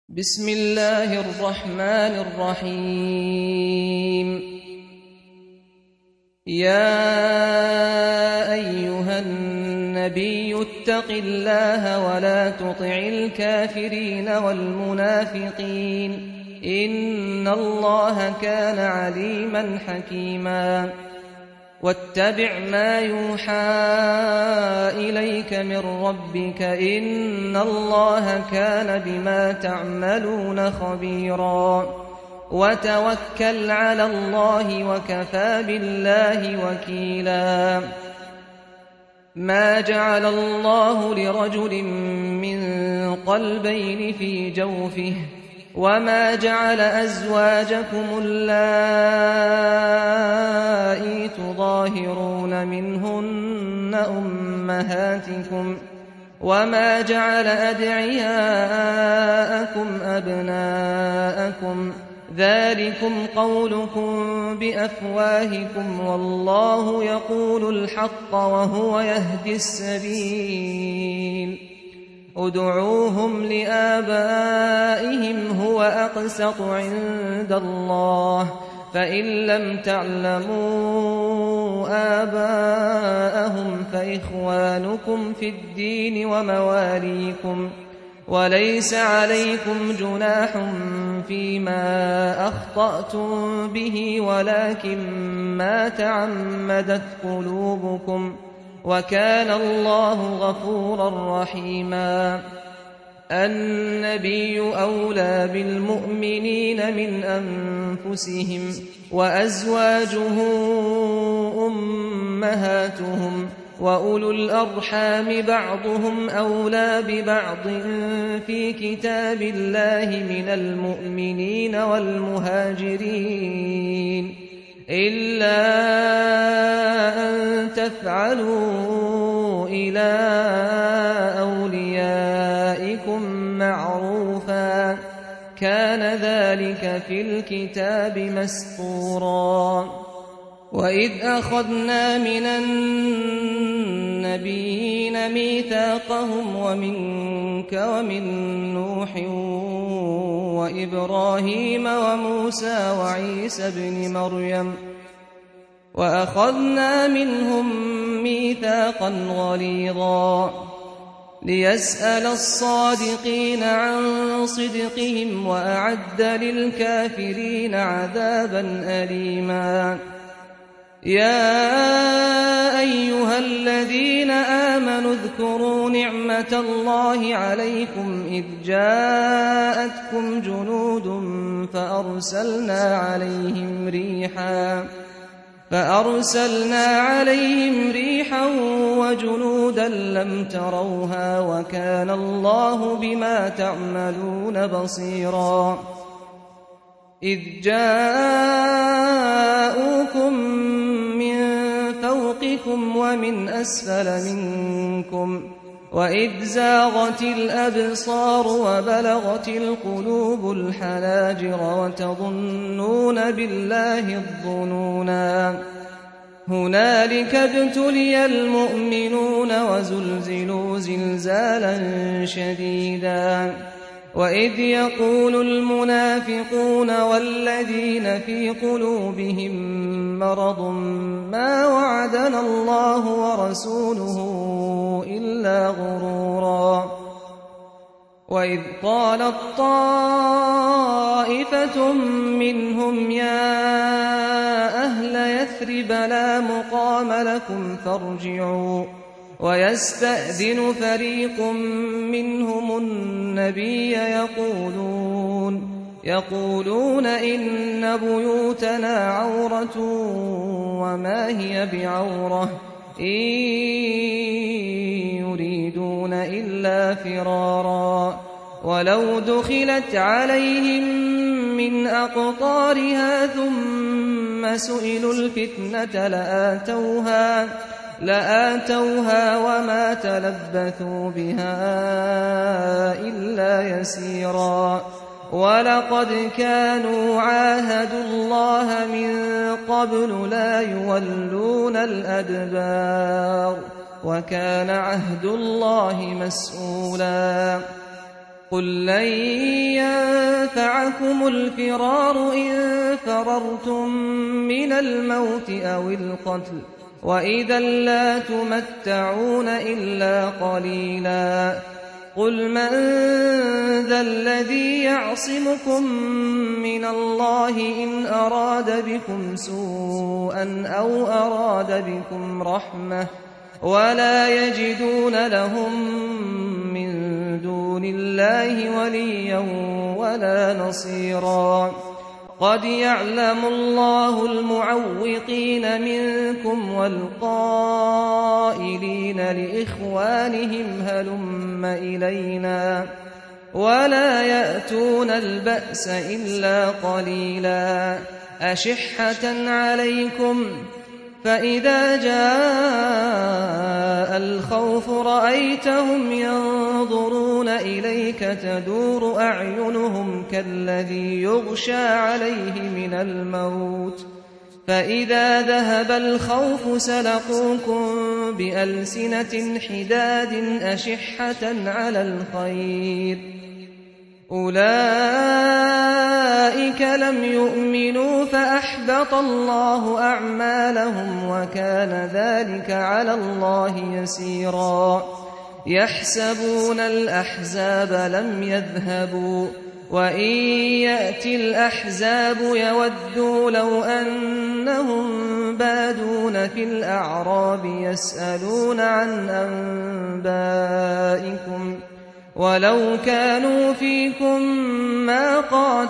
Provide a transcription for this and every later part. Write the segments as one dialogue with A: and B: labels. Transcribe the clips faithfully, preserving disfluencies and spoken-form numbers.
A: بسم الله الرحمن الرحيم يا أيها النبي اتق الله ولا تطع الكافرين والمنافقين إن الله كان عليما حكيما واتبع ما يوحى إليك من ربك إن الله كان بما تعملون خبيرا وتوكل على الله وكفى بالله وكيلا ما جعل الله لرجل من قلبين في جوفه وما جعل أزواجكم اللائي تظاهرون منهن أمهاتكم وما جعل أدعياءكم أبناءكم ذلكم قولكم بأفواهكم والله يقول الحق وهو يهدي السبيل ادعوهم لآبائهم هو أقسط عند الله فإن لم تعلموا آباءهم فإخوانكم في الدين ومواليكم وليس عليكم جناح فيما أخطأتم به ولكن ما تعمدت قلوبكم وكان الله غفورا رحيما النبي أولى بالمؤمنين من أنفسهم وأزواجه أمهاتهم وأولو الأرحام بعضهم أولى ببعض في كتاب الله من المؤمنين والمهاجرين إلا أن تفعلوا إلى أوليائكم معروفا كان ذلك في الكتاب مسطورا وإذ أخذنا من النبيين ميثاقهم ومنك ومن نوح وإبراهيم وموسى وعيسى ابن مريم وأخذنا منهم ميثاقا غليظا ليسأل الصادقين عن صدقهم وأعد للكافرين عذابا أليما يا أيها الذين آمنوا اذكروا نعمة الله عليكم إذ جاءتكم جنود فأرسلنا عليهم ريحا فأرسلنا عليهم ريحا وجنودا لم تروها وكان الله بما تعملون بصيرا إذ جاءوكم من فوقكم ومن أسفل منكم وإذ زاغت الأبصار وبلغت القلوب الحناجر وتظنون بالله الظنونا هنالك ابتلي المؤمنون وزلزلوا زلزالا شديدا وإذ يقول المنافقون والذين في قلوبهم مرض ما وعدنا الله ورسوله إلا غرورا وإذ قالت طائفة منهم يا أهل يثرب لا مقام لكم فارجعوا ويستأذن فريق منهم النبي يقولون يقولون إن بيوتنا عورة وما هي بعورة إن يريدون إلا فرارا ولو دخلت عليهم من أقطارها ثم سئلوا الفتنة لآتوها لآتوها وما تلبثوا بها إلا يسيرا ولقد كانوا عاهدوا الله من قبل لا يولون الأدبار وكان عهد الله مسؤولا قل لن ينفعكم الفرار إن فررتم من الموت أو القتل وإذا لا تمتعون إلا قليلا قل من ذا الذي يعصمكم من الله إن أراد بكم سوءا أو أراد بكم رحمة ولا يجدون لهم من دون الله وليا ولا نصيرا قد يعلم الله المعوقين منكم والقائلين لإخوانهم هلم إلينا ولا يأتون البأس إلا قليلا أشحة عليكم فإذا جاء الخوف رأيتهم ينظرون إليك تدور أعينهم كالذي يغشى عليه من الموت فإذا ذهب الخوف سلقوكم بألسنة حداد أشحة على الخير أولئك لم يؤمنوا فأحبط الله أعمالهم وكان ذلك على الله يسيرا يحسبون الأحزاب لم يذهبوا وإن يأتي الأحزاب يودوا لو أنهم بادون في الأعراب يسألون عن أنبائكم ولو كانوا فيكم ما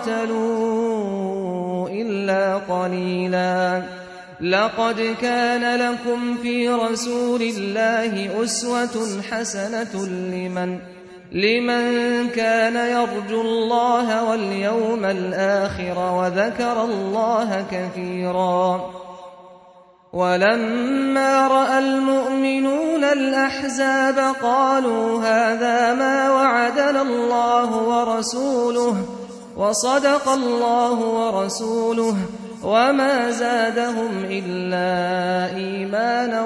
A: قاتلوا إلا قليلا لقد كان لكم في رسول الله أسوة حسنة لمن لمن كان يرجو الله واليوم الآخر وذكر الله كثيرا ولما رأى المؤمنون الأحزاب قالوا هذا ما وعدنا الله ورسوله وصدق الله ورسوله وما زادهم إلا إيمانا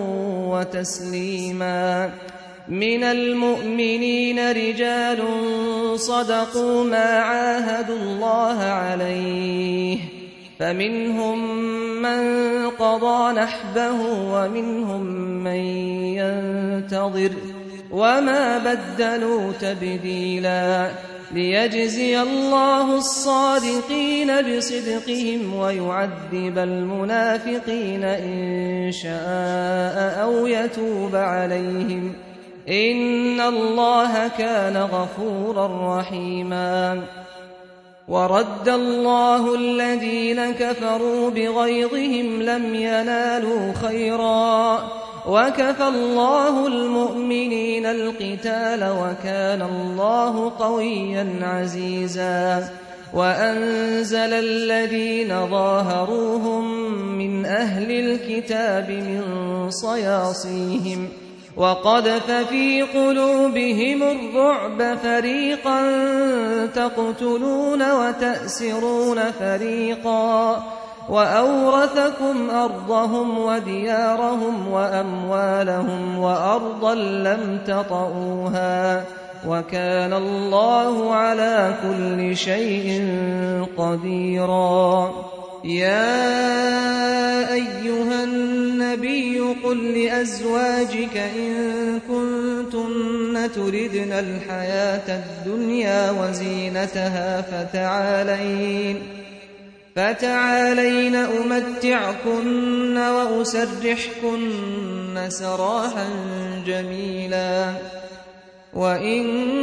A: وتسليما من المؤمنين رجال صدقوا ما عاهدوا الله عليه فمنهم من قضى نحبه ومنهم من ينتظر وما بدلوا تبديلا ليجزي الله الصادقين بصدقهم ويعذب المنافقين إن شاء أو يتوب عليهم إن الله كان غفورا رحيما ورد الله الذين كفروا بغيظهم لم ينالوا خيرا وكفى الله المؤمنين القتال وكان الله قويا عزيزا وأنزل الذين ظاهروهم من أهل الكتاب من صياصيهم وقذف في قلوبهم الرعب فريقا تقتلون وتأسرون فريقا وأورثكم أرضهم وديارهم وأموالهم وأرضا لم تطئوها وكان الله على كل شيء قديرا يا أيها النبي قل لأزواجك إن كنتن تردن الحياة الدنيا وزينتها فتعالين فتعالين أمتعكن وأسرحكن سراحا جميلا وإن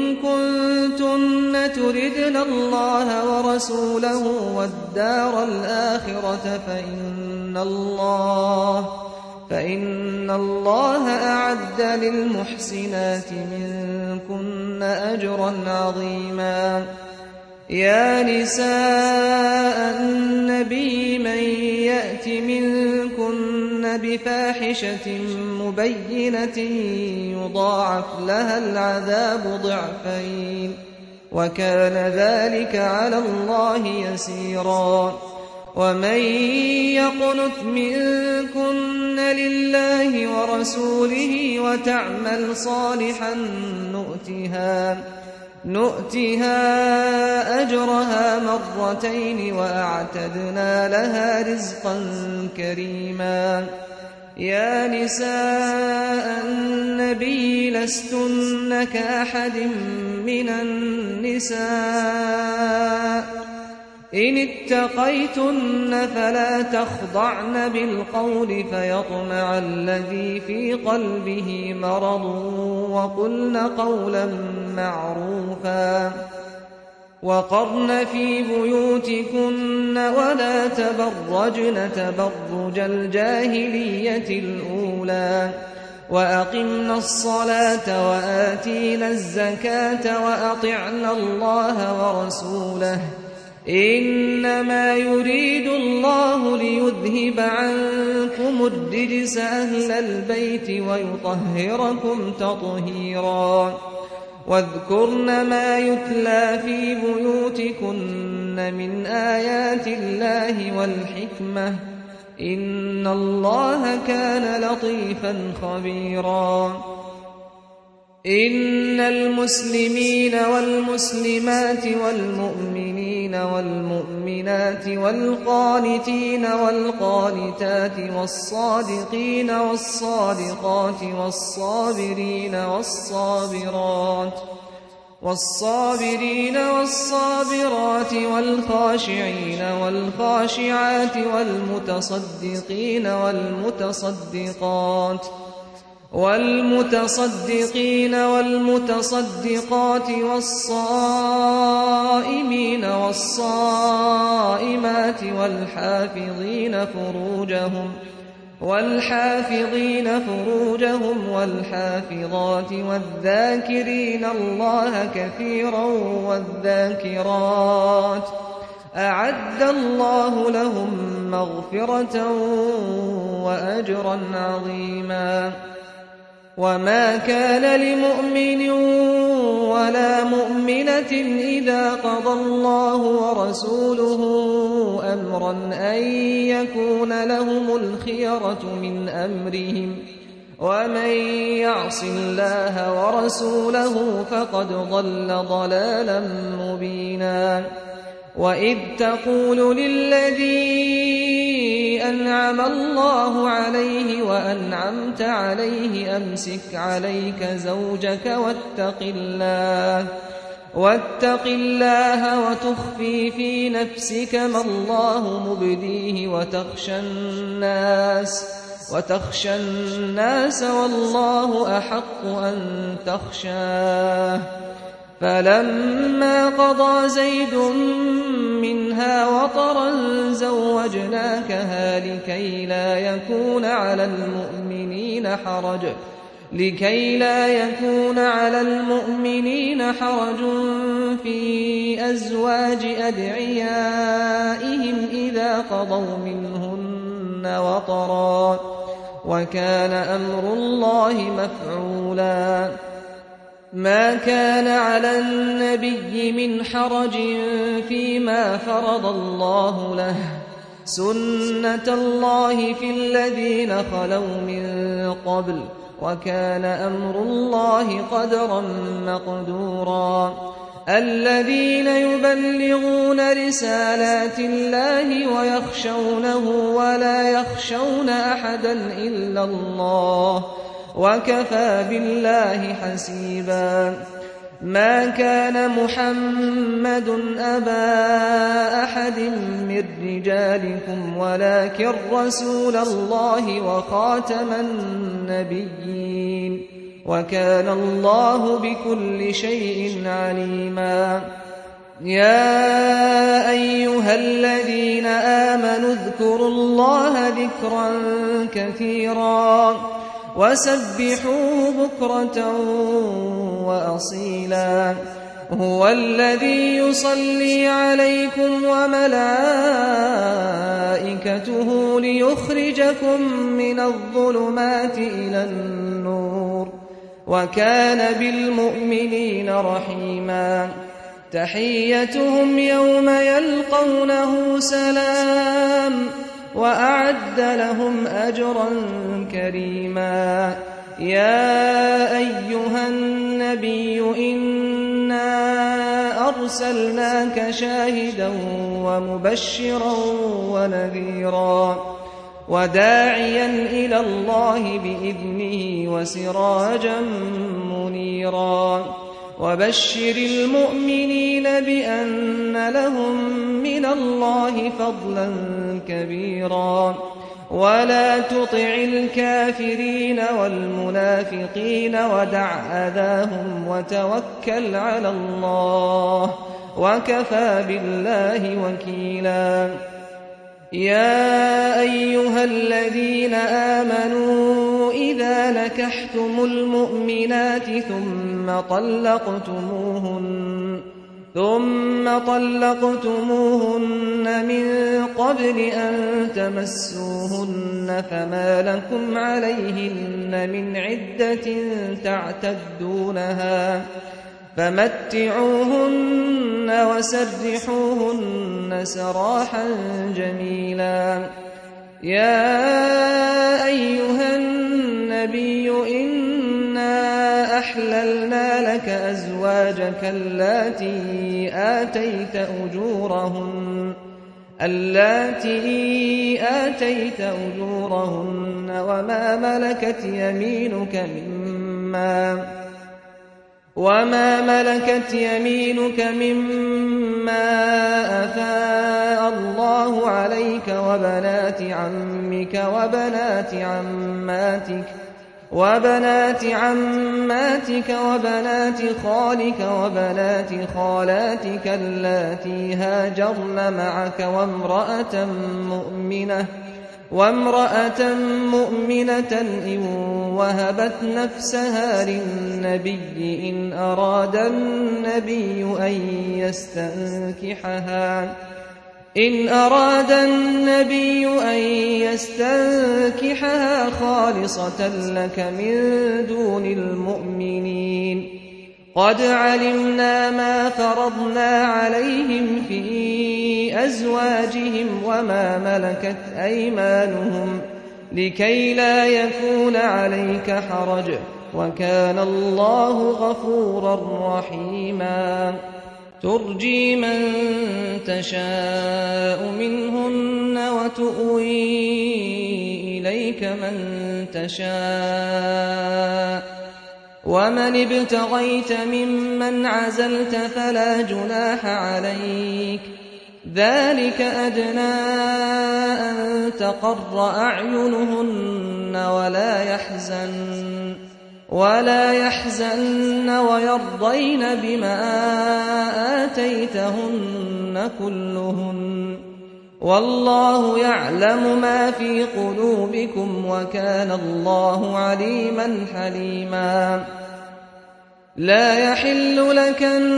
A: كنتن تردن الله ورسوله والدار الآخرة فإن الله فإن الله أعد للمحسنات منكن أجرا عظيما يا نساء النبي من يأت منكن بفاحشة مبينة يضاعف لها العذاب ضعفين وكان ذلك على الله يسيرا ومن يقنت منكن لله ورسوله وتعمل صالحا نؤتها نؤتها أجرها مرتين وأعتدنا لها رزقا كريما. يا نساء النبي لستن كأحد من النساء إن اتقيتن فلا تخضعن بالقول فيطمع الذي في قلبه مرض وقلن قولا معروفا. وقرن في بيوتكن ولا تبرجن تبرج الجاهلية الأولى وأقمنا الصلاة وآتينا الزكاة وأطعنا الله ورسوله إنما يريد الله ليذهب عنكم الرجس أهل البيت ويطهركم تطهيرا. واذكرن ما يتلى في بيوتكن من آيات الله والحكمة إن الله كان لطيفا خبيرا. إن المسلمين والمسلمات والمؤمنين والمؤمنات والقانتين والقانتات والصادقين والصادقات والصابرين والصابرات والصابرين والصابرات والخاشعين والخاشعات والمتصدقين والمتصدقات والمتصدقين والمتصدقات والصائمين والصائمات والحافظين فروجهم والحافظين فروجهم والحافظات والذاكرين الله كثيرا والذاكرات أعد الله لهم مغفرة وأجرا عظيما. وما كان لمؤمن ولا مؤمنة إذا قضى الله ورسوله أمرا أن يكون لهم الخيرة من أمرهم ومن يعص الله ورسوله فقد ضل ضلالا مبينا. وإذ تقول للذي أنعم الله عليه وأنعمت عليه أمسك عليك زوجك واتق الله واتق الله وتخفي في نفسك ما الله مبديه وتخشى الناس وتخشى الناس والله أحق أن تخشاه. فلما قضى زيد منها وطرا زوجناكها لكي لا يكون على المؤمنين حرج لكي لا يكون على المؤمنين حرج في أزواج أدعيائهم إذا قضوا منهن وطرا وكان أمر الله مفعولا. ما كان على النبي من حرج فيما فرض الله له سنة الله في الذين خلوا من قبل وكان أمر الله قدرا مقدورا. الذين يبلغون رسالات الله ويخشونه ولا يخشون أحدا إلا الله وكفى بالله حسيبا. ما كان محمد أبا أحد من رجالكم ولكن رسول الله وخاتم النبيين وكان الله بكل شيء عليما. يا أيها الذين آمنوا اذكروا الله ذكرا كثيرا وسبحوه بكرة وأصيلا. هو الذي يصلي عليكم وملائكته ليخرجكم من الظلمات إلى النور وكان بالمؤمنين رحيما. تحيتهم يوم يلقونه سلام وأعد لهم أجرا كريما. يا أيها النبي إنا أرسلناك شاهدا ومبشرا ونذيرا وداعيا إلى الله بإذنه وسراجا منيرا وبشر المؤمنين بأن لهم من الله فضلا كبيرا ولا تطع الكافرين والمنافقين ودع أذاهم وتوكل على الله وكفى بالله وكيلا يا أيها الذين آمنوا إذا نكحتم المؤمنات ثم طلقتموهن ثم طلقتموهن من قبل أن تمسوهن فما لكم عليهن من عدة تعتدونها فمتعوهن وسرحوهن سراحا جميلا يا أيها النبي إنا أحللنا لك أزواجك اللاتي آتيت أجورهن اللاتي آتيت أجورهن وما ملكت يمينك مما وما ملكت يمينك مما أفاء الله عليك وبنات عمك وبنات عماتك وبنات عماتك وبنات خالك وبنات خالاتك اللاتي هاجرن معك وامرأة مؤمنة وامرأة مؤمنة إن وهبت نفسها للنبي إن أراد النبي أن يستنكحها إن أراد النبي أن يستنكحها خالصة لك من دون المؤمنين قد علمنا ما فرضنا عليهم في أزواجهم وما ملكت أيمانهم لكي لا يكون عليك حرج وكان الله غفورا رحيما ترجي من تشاء منهن وتؤوي إليك من تشاء ومن ابتغيت ممن عزلت فلا جناح عليك ذلك أدنى أن تقر أعينهن ولا يحزن ولا يحزن ويرضين بما آتيتهن كلهن والله يعلم ما في قلوبكم وكان الله عليما حليما لا يحل لك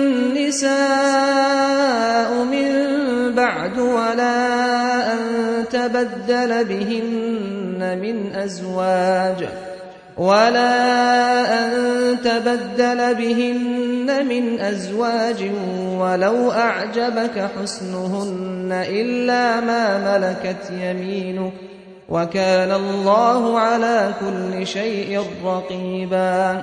A: النساء من بعد ولا أن تبدل بهن من أزواج ولا أن تبدل بهن من أزواج ولو أعجبك حسنهن إلا ما ملكت يمينك وكان الله على كل شيء رقيبا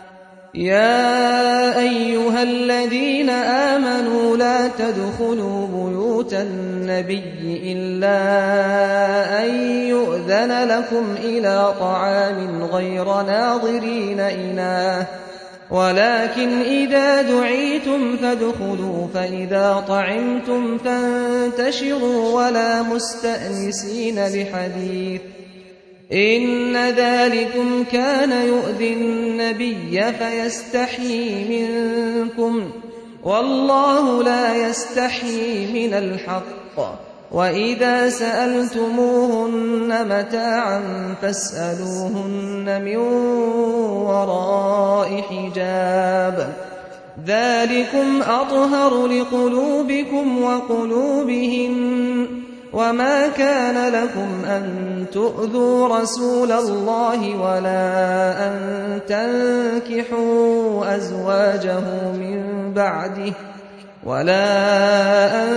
A: يا أيها الذين آمنوا لا تدخلوا بيوت النبي إلا أن يؤذن لكم إلى طعام غير ناظرين إناه ولكن إذا دعيتم فادخلوا فإذا طعمتم فانتشروا ولا مستأنسين لحديث إن ذلكم كان يؤذي النبي فيستحيي منكم والله لا يستحيي من الحق وإذا سألتموهن متاعا فاسألوهن من وراء حجاب ذلكم أطهر لقلوبكم وقلوبهن وما كان لكم أن تؤذوا رسول الله ولا أن تنكحوا أزواجه من بعده ولا أن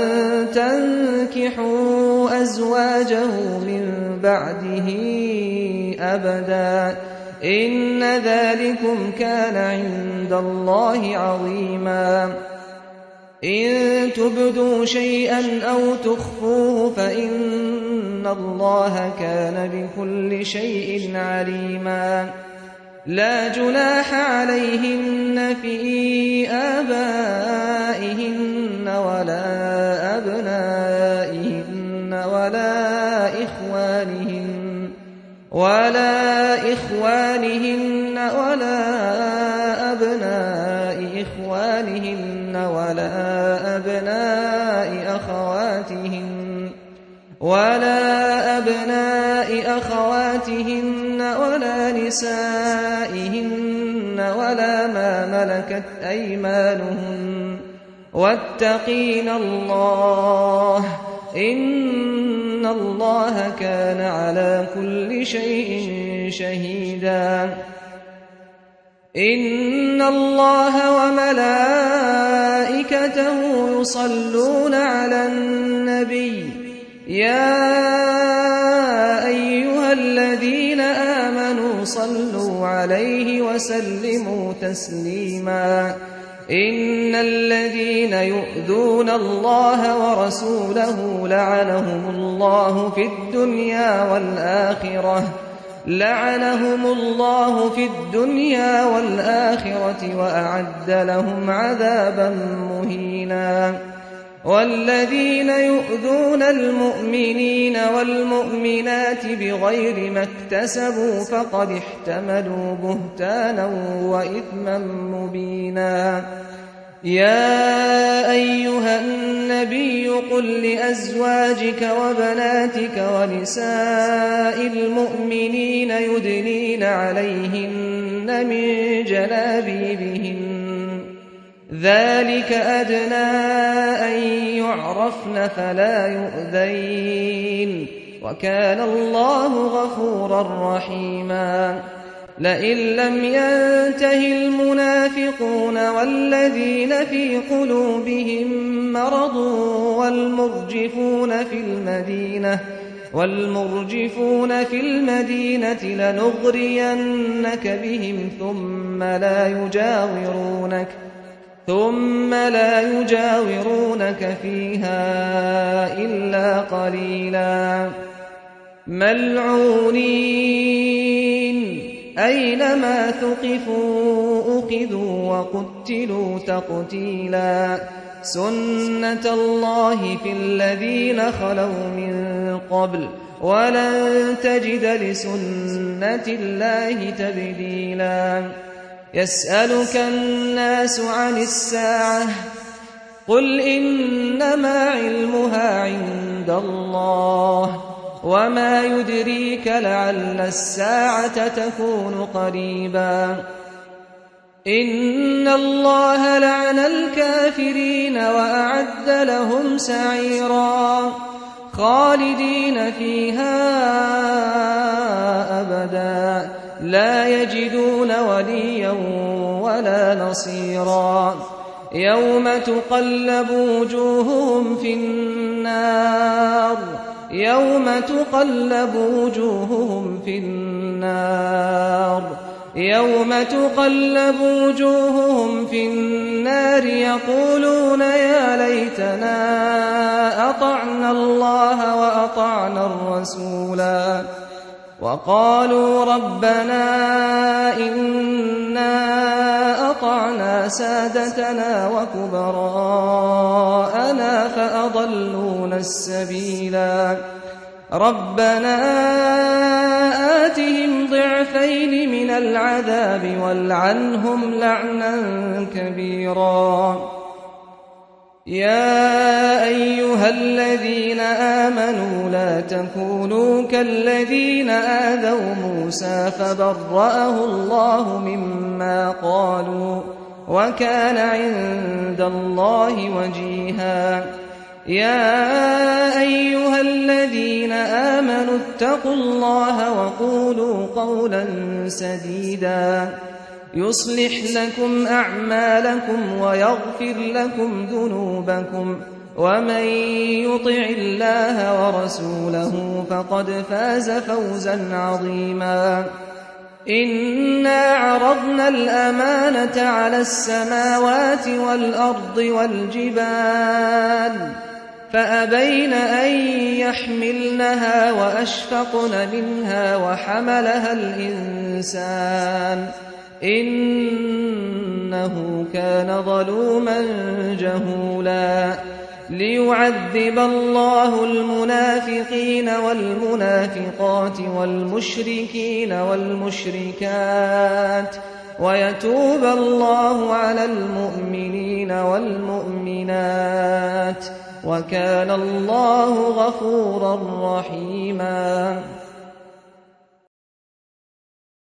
A: تنكحوا أزواجه من بعده أبدا إن ذلكم كان عند الله عظيما إن تبدوا شيئا أو تخفوه فإن الله كان بكل شيء عليما لا جناح عليهن في آبائهن ولا أبنائهن ولا إخوانهن ولا إخوانهن ولا أبناء إخوانهن ولا أبناء أخواتهن ولا أبناء أخواتهن ولا نسائهن ولا ما ملكت أيمانهن واتقين الله إن الله كان على كل شيء شهيدا إن الله وملائكته يصلون على النبي يا أيها الذين آمنوا صلوا عليه وسلموا تسليما إن الذين يؤذون الله ورسوله لعنهم الله في الدنيا والآخرة لعنهم الله في الدنيا والآخرة وأعد لهم عذابا مهينا والذين يؤذون المؤمنين والمؤمنات بغير ما اكتسبوا فقد احتملوا بهتانا وإثما مبينا يا أيها النبي قل لأزواجك وبناتك ونساء المؤمنين يدنين عليهن من جلابيبهن ذلك أدنى أن يعرفن فلا يؤذين وكان الله غفورا رحيما لئن لم ينته المنافقون والذين في قلوبهم مرض والمرجفون في المدينة والمرجفون في المدينة لنغرينك بهم ثم لا يجاورونك ثم لا يجاورونك فيها إلا قليلا ملعونين أينما ثقفوا أخذوا وقتلوا تقتيلا سنة الله في الذين خلوا من قبل ولن تجد لسنة الله تبديلا يسألك الناس عن الساعة قل إنما علمها عند الله وما يدريك لعل الساعة تكون قريبا إن الله لعن الكافرين وأعد لهم سعيرا خالدين فيها أبدا لا يجدون وليا ولا نصيرا يوم تقلب وجوههم في النار يوم تقلب وجوههم في النار يوم تقلب وجوههم في النار يقولون يا ليتنا أطعنا الله وأطعنا الرسولا وقالوا ربنا إنا أطعنا سادتنا وكبراءنا فأضلونا السبيلا ربنا آتهم ضعفين من العذاب والعنهم لعنا كبيرا يا أيها الذين آمنوا لا تكونوا كالذين آذوا موسى فبرأه الله مما قالوا وكان عند الله وجيها يا أيها الذين آمنوا اتقوا الله وقولوا قولا سديدا يصلح لكم أعمالكم ويغفر لكم ذنوبكم ومن يطع الله ورسوله فقد فاز فوزا عظيما إنا عرضنا الأمانة على السماوات والأرض والجبال فأبين أن يحملنها وأشفقن منها وحملها الإنسان إنه كان ظلوما جهولا ليعذب الله المنافقين والمنافقات والمشركين والمشركات ويتوب الله على المؤمنين والمؤمنات وكان الله غفورا رحيما